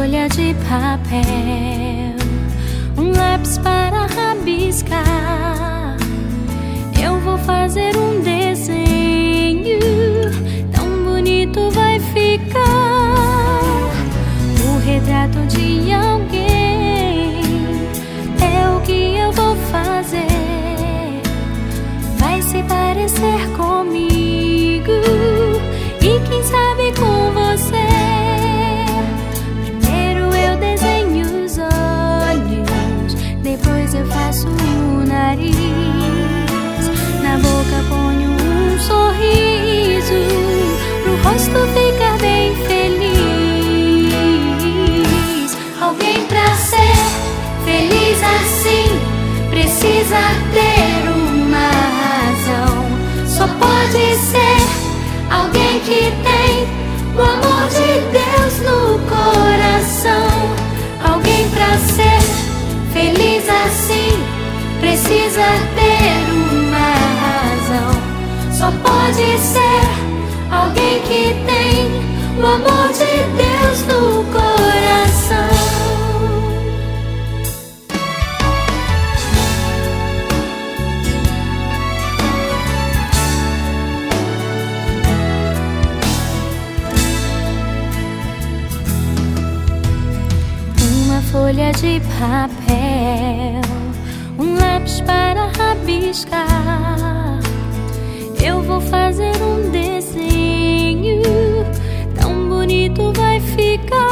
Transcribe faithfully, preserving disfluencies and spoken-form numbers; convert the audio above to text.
folha de papel, um lápis para rabiscar. Eu vou fazer um desenho, tão bonito vai ficar. O retrato de alguém é o que eu vou fazer. Vai se parecer comigo e quem sabe com você. Primeiro eu desenho os olhos, depois eu faço o nariz. Na boca ponho um sorriso, pro rosto ficar bem feliz. Alguém pra ser feliz assim precisa ter uma razão. Só pode ser alguém que tem o amor de Deus no coração. Alguém pra ser feliz assim precisa ter uma razão. Só pode ser alguém que tem o amor de Deus no coração. Folha de papel, um lápis para rabiscar. Eu vou fazer um desenho, tão bonito vai ficar.